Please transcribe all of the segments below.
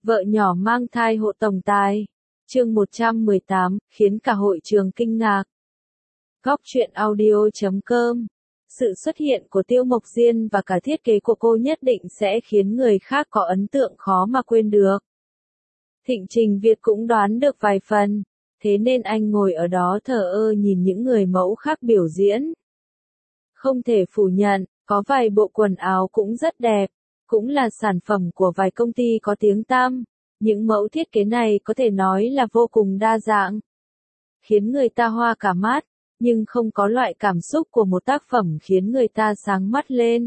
Vợ nhỏ mang thai hộ tổng tài. Chương 118, khiến cả hội trường kinh ngạc. Góc truyện audio.com. Sự xuất hiện của Tiêu Mộc Diên và cả thiết kế của cô nhất định sẽ khiến người khác có ấn tượng khó mà quên được. Thịnh Trình Việt cũng đoán được vài phần, thế nên anh ngồi ở đó thờ ơ nhìn những người mẫu khác biểu diễn. Không thể phủ nhận, có vài bộ quần áo cũng rất đẹp, cũng là sản phẩm của vài công ty có tiếng tăm. Những mẫu thiết kế này có thể nói là vô cùng đa dạng, khiến người ta hoa cả mắt, nhưng không có loại cảm xúc của một tác phẩm khiến người ta sáng mắt lên.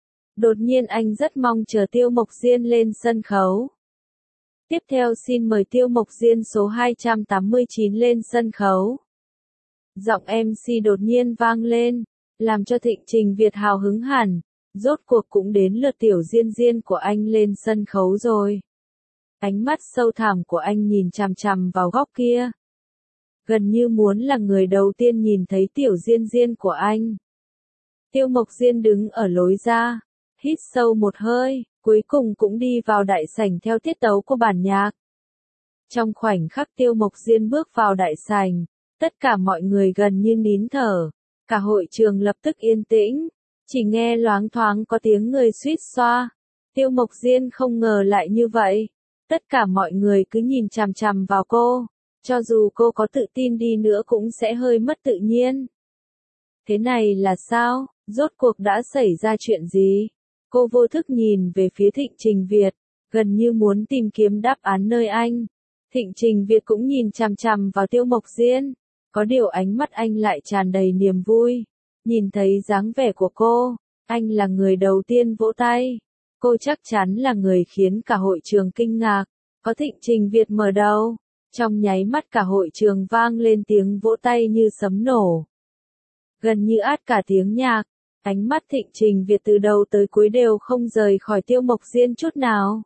Đột nhiên anh rất mong chờ Tiêu Mộc Diên lên sân khấu. Tiếp theo xin mời Tiêu Mộc Diên số 289 lên sân khấu. Giọng MC đột nhiên vang lên, làm cho Thịnh Trình Việt hào hứng hẳn, rốt cuộc cũng đến lượt Tiểu Diên Diên của anh lên sân khấu rồi. Ánh mắt sâu thẳm của anh nhìn chằm chằm vào góc kia, gần như muốn là người đầu tiên nhìn thấy Tiểu Diên Diên của anh. Tiêu Mộc Diên đứng ở lối ra, hít sâu một hơi, cuối cùng cũng đi vào đại sảnh theo tiết tấu của bản nhạc. Trong khoảnh khắc Tiêu Mộc Diên bước vào đại sảnh, tất cả mọi người gần như nín thở, cả hội trường lập tức yên tĩnh, chỉ nghe loáng thoáng có tiếng người suýt xoa. Tiêu Mộc Diên không ngờ lại như vậy, tất cả mọi người cứ nhìn chằm chằm vào cô, cho dù cô có tự tin đi nữa cũng sẽ hơi mất tự nhiên. Thế này là sao? Rốt cuộc đã xảy ra chuyện gì? Cô vô thức nhìn về phía Thịnh Trình Việt, gần như muốn tìm kiếm đáp án nơi anh. Thịnh Trình Việt cũng nhìn chằm chằm vào Tiêu Mộc Diên, có điều ánh mắt anh lại tràn đầy niềm vui. Nhìn thấy dáng vẻ của cô, anh là người đầu tiên vỗ tay. Cô chắc chắn là người khiến cả hội trường kinh ngạc. Có Thịnh Trình Việt mở đầu, trong nháy mắt cả hội trường vang lên tiếng vỗ tay như sấm nổ. Gần như át cả tiếng nhạc, ánh mắt Thịnh Trình Việt từ đầu tới cuối đều không rời khỏi Tiêu Mộc Diên chút nào.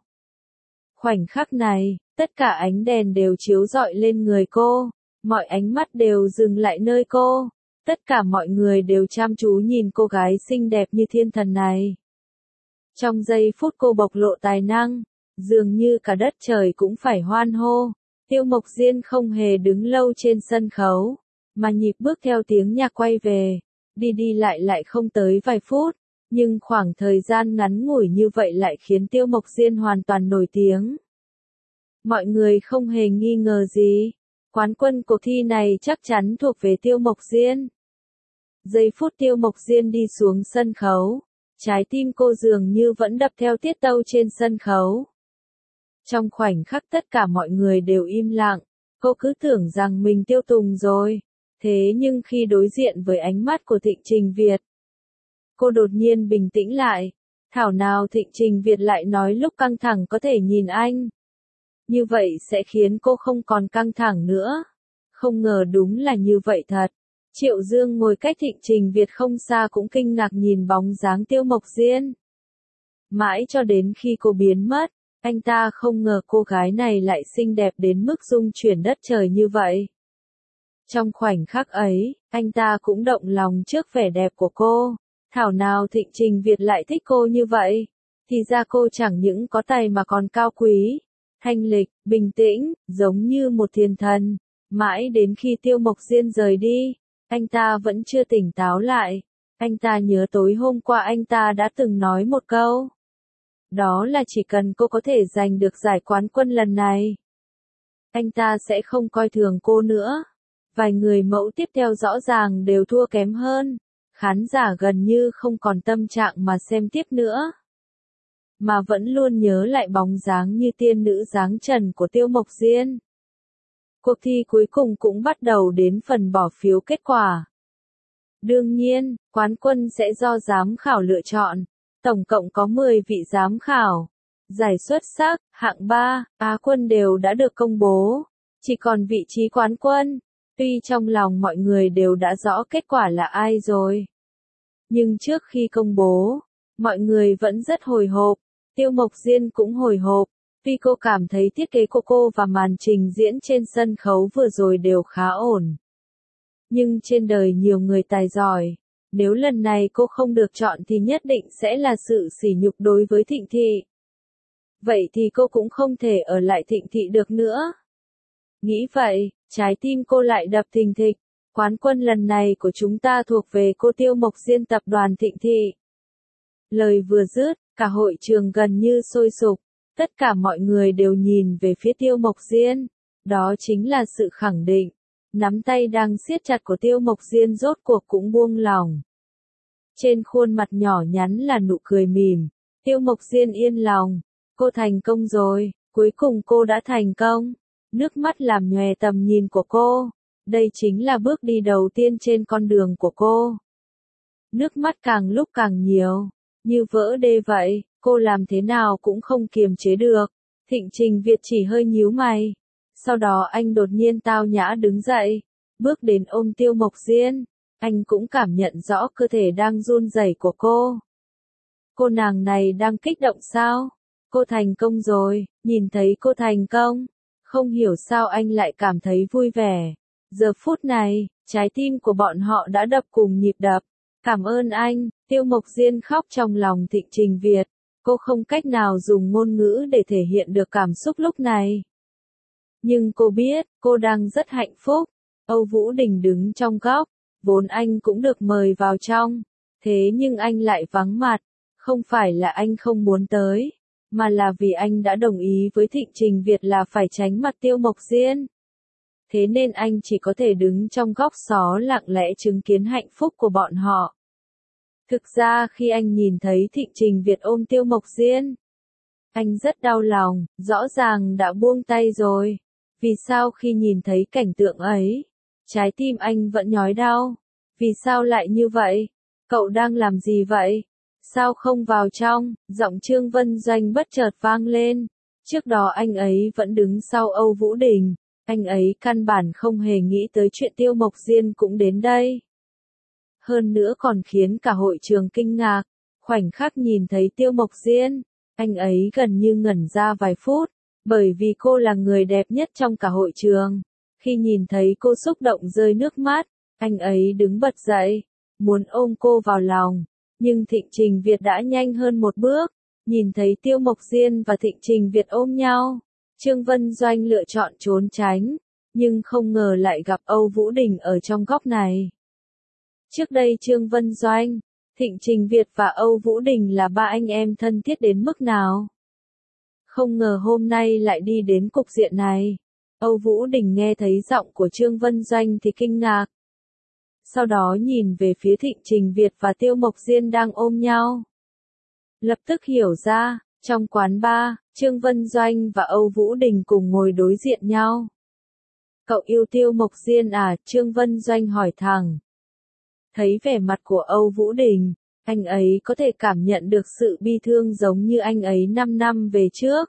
Khoảnh khắc này, tất cả ánh đèn đều chiếu rọi lên người cô, mọi ánh mắt đều dừng lại nơi cô, tất cả mọi người đều chăm chú nhìn cô gái xinh đẹp như thiên thần này. Trong giây phút cô bộc lộ tài năng, dường như cả đất trời cũng phải hoan hô. Tiêu Mộc Diên không hề đứng lâu trên sân khấu, mà nhịp bước theo tiếng nhạc quay về, đi đi lại không tới vài phút, nhưng khoảng thời gian ngắn ngủi như vậy lại khiến Tiêu Mộc Diên hoàn toàn nổi tiếng. Mọi người không hề nghi ngờ gì, quán quân cuộc thi này chắc chắn thuộc về Tiêu Mộc Diên. Giây phút Tiêu Mộc Diên đi xuống sân khấu, trái tim cô dường như vẫn đập theo tiết tấu trên sân khấu. Trong khoảnh khắc tất cả mọi người đều im lặng, cô cứ tưởng rằng mình tiêu tùng rồi. Thế nhưng khi đối diện với ánh mắt của Thịnh Trình Việt, cô đột nhiên bình tĩnh lại. Thảo nào Thịnh Trình Việt lại nói lúc căng thẳng có thể nhìn anh. Như vậy sẽ khiến cô không còn căng thẳng nữa. Không ngờ đúng là như vậy thật. Triệu Dương ngồi cách Thịnh Trình Việt không xa cũng kinh ngạc nhìn bóng dáng Tiêu Mộc Diên. Mãi cho đến khi cô biến mất, anh ta không ngờ cô gái này lại xinh đẹp đến mức rung chuyển đất trời như vậy. Trong khoảnh khắc ấy, anh ta cũng động lòng trước vẻ đẹp của cô. Thảo nào Thịnh Trình Việt lại thích cô như vậy. Thì ra cô chẳng những có tài mà còn cao quý, thanh lịch, bình tĩnh, giống như một thiên thần. Mãi đến khi Tiêu Mộc Diên rời đi, anh ta vẫn chưa tỉnh táo lại. Anh ta nhớ tối hôm qua anh ta đã từng nói một câu. Đó là chỉ cần cô có thể giành được giải quán quân lần này, anh ta sẽ không coi thường cô nữa. Vài người mẫu tiếp theo rõ ràng đều thua kém hơn. Khán giả gần như không còn tâm trạng mà xem tiếp nữa, mà vẫn luôn nhớ lại bóng dáng như tiên nữ dáng trần của Tiêu Mộc Diên. Cuộc thi cuối cùng cũng bắt đầu đến phần bỏ phiếu kết quả. Đương nhiên, quán quân sẽ do giám khảo lựa chọn. Tổng cộng có 10 vị giám khảo. Giải xuất sắc, hạng 3, Á quân đều đã được công bố. Chỉ còn vị trí quán quân. Tuy trong lòng mọi người đều đã rõ kết quả là ai rồi, nhưng trước khi công bố, mọi người vẫn rất hồi hộp. Tiêu Mộc Diên cũng hồi hộp, vì cô cảm thấy thiết kế của cô và màn trình diễn trên sân khấu vừa rồi đều khá ổn. Nhưng trên đời nhiều người tài giỏi, nếu lần này cô không được chọn thì nhất định sẽ là sự sỉ nhục đối với Thịnh Thị. vậy thì cô cũng không thể ở lại Thịnh Thị được nữa. Nghĩ vậy, trái tim cô lại đập thình thịch. Quán quân lần này của chúng ta thuộc về cô Tiêu Mộc Diên tập đoàn Thịnh Thị. Lời vừa dứt, cả hội trường gần như sôi sục. Tất cả mọi người đều nhìn về phía Tiêu Mộc Diên. Đó chính là sự khẳng định. Nắm tay đang siết chặt của Tiêu Mộc Diên rốt cuộc cũng buông lỏng. Trên khuôn mặt nhỏ nhắn là nụ cười mỉm. Tiêu Mộc Diên yên lòng. Cô thành công rồi, cuối cùng cô đã thành công. Nước mắt làm nhòe tầm nhìn của cô. Đây chính là bước đi đầu tiên trên con đường của cô. Nước mắt càng lúc càng nhiều. Như vỡ đê vậy, cô làm thế nào cũng không kiềm chế được. Thịnh Trình Việt chỉ hơi nhíu mày. Sau đó anh đột nhiên tao nhã đứng dậy. Bước đến ôm Tiêu Mộc Diên. Anh cũng cảm nhận rõ cơ thể đang run rẩy của cô. Cô nàng này đang kích động sao? Cô thành công rồi, nhìn thấy cô thành công. Không hiểu sao anh lại cảm thấy vui vẻ. Giờ phút này, trái tim của bọn họ đã đập cùng nhịp đập. Cảm ơn anh, Tiêu Mộc Diên khóc trong lòng Thịnh Trình Việt. Cô không cách nào dùng ngôn ngữ để thể hiện được cảm xúc lúc này. Nhưng cô biết, cô đang rất hạnh phúc. Âu Vũ Đình đứng trong góc, vốn anh cũng được mời vào trong. Thế nhưng anh lại vắng mặt. Không phải là anh không muốn tới, mà là vì anh đã đồng ý với Thịnh Trình Việt là phải tránh mặt Tiêu Mộc Diên. Thế nên anh chỉ có thể đứng trong góc xó lặng lẽ chứng kiến hạnh phúc của bọn họ. Thực ra khi anh nhìn thấy Thịnh Trình Việt ôm Tiêu Mộc Diên, anh rất đau lòng, rõ ràng đã buông tay rồi. Vì sao khi nhìn thấy cảnh tượng ấy, trái tim anh vẫn nhói đau? Vì sao lại như vậy? Cậu đang làm gì vậy? Sao không vào trong? Giọng Trương Vân Doanh bất chợt vang lên. Trước đó anh ấy vẫn đứng sau Âu Vũ Đình. Anh ấy căn bản không hề nghĩ tới chuyện Tiêu Mộc Diên cũng đến đây. Hơn nữa còn khiến cả hội trường kinh ngạc. Khoảnh khắc nhìn thấy Tiêu Mộc Diên, anh ấy gần như ngẩn ra vài phút. Bởi vì cô là người đẹp nhất trong cả hội trường. Khi nhìn thấy cô xúc động rơi nước mắt, anh ấy đứng bật dậy, muốn ôm cô vào lòng. Nhưng Thịnh Trình Việt đã nhanh hơn một bước. Nhìn thấy Tiêu Mộc Diên và Thịnh Trình Việt ôm nhau, Trương Vân Doanh lựa chọn trốn tránh, nhưng không ngờ lại gặp Âu Vũ Đình ở trong góc này. Trước đây Trương Vân Doanh, Thịnh Trình Việt và Âu Vũ Đình là ba anh em thân thiết đến mức nào. Không ngờ hôm nay lại đi đến cục diện này. Âu Vũ Đình nghe thấy giọng của Trương Vân Doanh thì kinh ngạc. Sau đó nhìn về phía Thịnh Trình Việt và Tiêu Mộc Diên đang ôm nhau. Lập tức hiểu ra, trong quán bar, Trương Vân Doanh và Âu Vũ Đình cùng ngồi đối diện nhau. Cậu yêu Tiêu Mộc Diên à? Trương Vân Doanh hỏi thẳng. Thấy vẻ mặt của Âu Vũ Đình, anh ấy có thể cảm nhận được sự bi thương giống như anh ấy 5 năm về trước.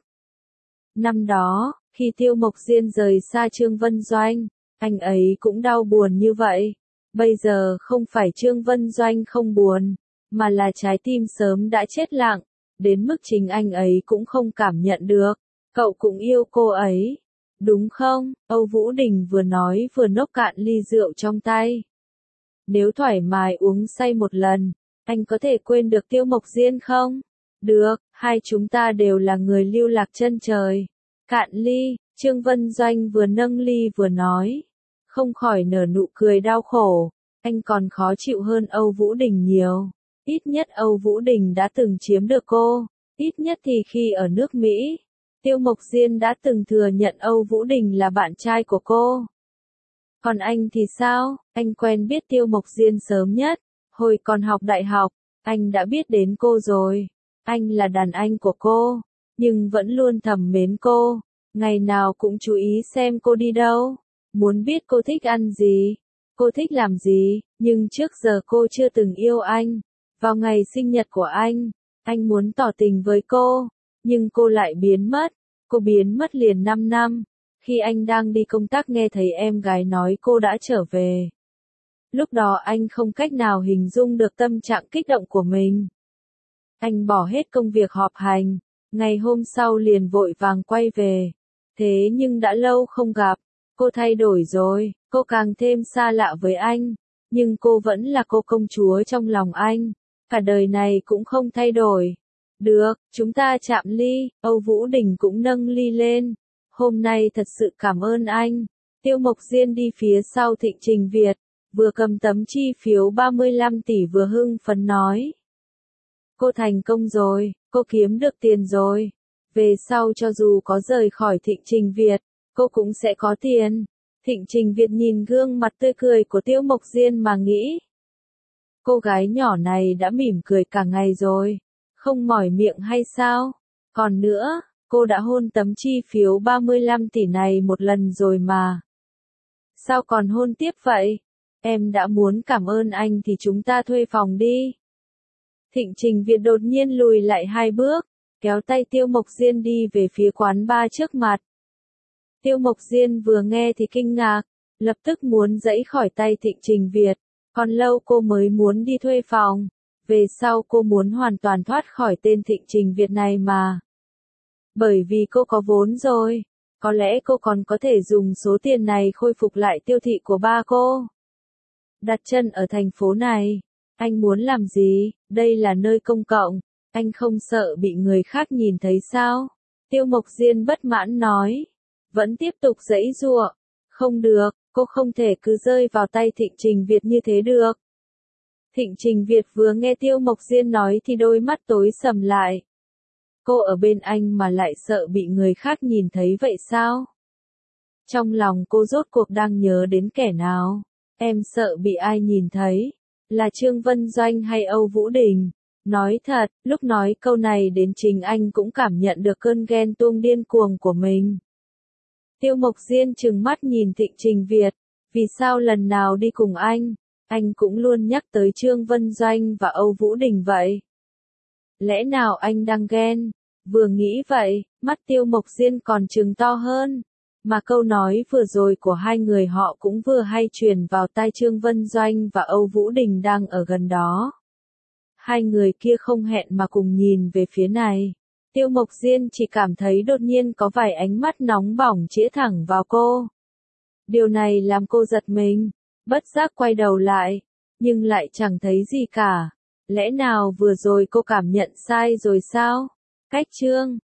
Năm đó, khi Tiêu Mộc Diên rời xa Trương Vân Doanh, anh ấy cũng đau buồn như vậy. Bây giờ không phải Trương Vân Doanh không buồn, mà là trái tim sớm đã chết lặng, đến mức chính anh ấy cũng không cảm nhận được. Cậu cũng yêu cô ấy, đúng không? Âu Vũ Đình vừa nói vừa nốc cạn ly rượu trong tay. Nếu thoải mái uống say một lần, anh có thể quên được Tiêu Mộc Diên không? Được, hai chúng ta đều là người lưu lạc chân trời. Cạn ly, Trương Vân Doanh vừa nâng ly vừa nói. Không khỏi nở nụ cười đau khổ. Anh còn khó chịu hơn Âu Vũ Đình nhiều. Ít nhất Âu Vũ Đình đã từng chiếm được cô. Ít nhất thì khi ở nước Mỹ, Tiêu Mộc Diên đã từng thừa nhận Âu Vũ Đình là bạn trai của cô. Còn anh thì sao? Anh quen biết Tiêu Mộc Diên sớm nhất. Hồi còn học đại học, anh đã biết đến cô rồi. Anh là đàn anh của cô, nhưng vẫn luôn thầm mến cô. Ngày nào cũng chú ý xem cô đi đâu. Muốn biết cô thích ăn gì, cô thích làm gì, nhưng trước giờ cô chưa từng yêu anh. Vào ngày sinh nhật của anh muốn tỏ tình với cô, nhưng cô lại biến mất. Cô biến mất liền 5 năm. Khi anh đang đi công tác nghe thấy em gái nói cô đã trở về. Lúc đó anh không cách nào hình dung được tâm trạng kích động của mình. Anh bỏ hết công việc họp hành, ngày hôm sau liền vội vàng quay về. Thế nhưng đã lâu không gặp, cô thay đổi rồi, cô càng thêm xa lạ với anh. Nhưng cô vẫn là cô công chúa trong lòng anh, cả đời này cũng không thay đổi. Được, chúng ta chạm ly, Âu Vũ Đình cũng nâng ly lên. Hôm nay thật sự cảm ơn anh. Tiêu Mộc Diên đi phía sau Thịnh Trình Việt, vừa cầm tấm chi phiếu 35 tỷ vừa hưng phấn nói. Cô thành công rồi, cô kiếm được tiền rồi. Về sau cho dù có rời khỏi Thịnh Trình Việt, cô cũng sẽ có tiền. Thịnh Trình Việt nhìn gương mặt tươi cười của Tiêu Mộc Diên mà nghĩ. Cô gái nhỏ này đã mỉm cười cả ngày rồi, không mỏi miệng hay sao? Còn nữa, cô đã hôn tấm chi phiếu 35 tỷ này một lần rồi mà. Sao còn hôn tiếp vậy? Em đã muốn cảm ơn anh thì chúng ta thuê phòng đi. Thịnh Trình Việt đột nhiên lùi lại 2 bước, kéo tay Tiêu Mộc Diên đi về phía quán bar trước mặt. Tiêu Mộc Diên vừa nghe thì kinh ngạc, lập tức muốn giãy khỏi tay Thịnh Trình Việt. Còn lâu cô mới muốn đi thuê phòng. Về sau cô muốn hoàn toàn thoát khỏi tên Thịnh Trình Việt này mà. Bởi vì cô có vốn rồi. Có lẽ cô còn có thể dùng số tiền này khôi phục lại tiêu thị của ba cô. Đặt chân ở thành phố này. Anh muốn làm gì? Đây là nơi công cộng. Anh không sợ bị người khác nhìn thấy sao? Tiêu Mộc Diên bất mãn nói. Vẫn tiếp tục giãy giụa. Không được, cô không thể cứ rơi vào tay Thịnh Trình Việt như thế được. Thịnh Trình Việt vừa nghe Tiêu Mộc Diên nói thì đôi mắt tối sầm lại. Cô ở bên anh mà lại sợ bị người khác nhìn thấy vậy sao? Trong lòng cô rốt cuộc đang nhớ đến kẻ nào? Em sợ bị ai nhìn thấy? Là Trương Vân Doanh hay Âu Vũ Đình? Nói thật, lúc nói câu này đến chính anh cũng cảm nhận được cơn ghen tuông điên cuồng của mình. Tiêu Mộc Diên trừng mắt nhìn Thịnh Trình Việt. Vì sao lần nào đi cùng anh cũng luôn nhắc tới Trương Vân Doanh và Âu Vũ Đình vậy? Lẽ nào anh đang ghen? Vừa nghĩ vậy, mắt Tiêu Mộc Diên còn trừng to hơn. Mà câu nói vừa rồi của hai người họ cũng vừa hay truyền vào tai Trương Vân Doanh và Âu Vũ Đình đang ở gần đó. Hai người kia không hẹn mà cùng nhìn về phía này. Tiêu Mộc Diên chỉ cảm thấy đột nhiên có vài ánh mắt nóng bỏng chĩa thẳng vào cô. Điều này làm cô giật mình, bất giác quay đầu lại, nhưng lại chẳng thấy gì cả. Lẽ nào vừa rồi cô cảm nhận sai rồi sao? Cách chương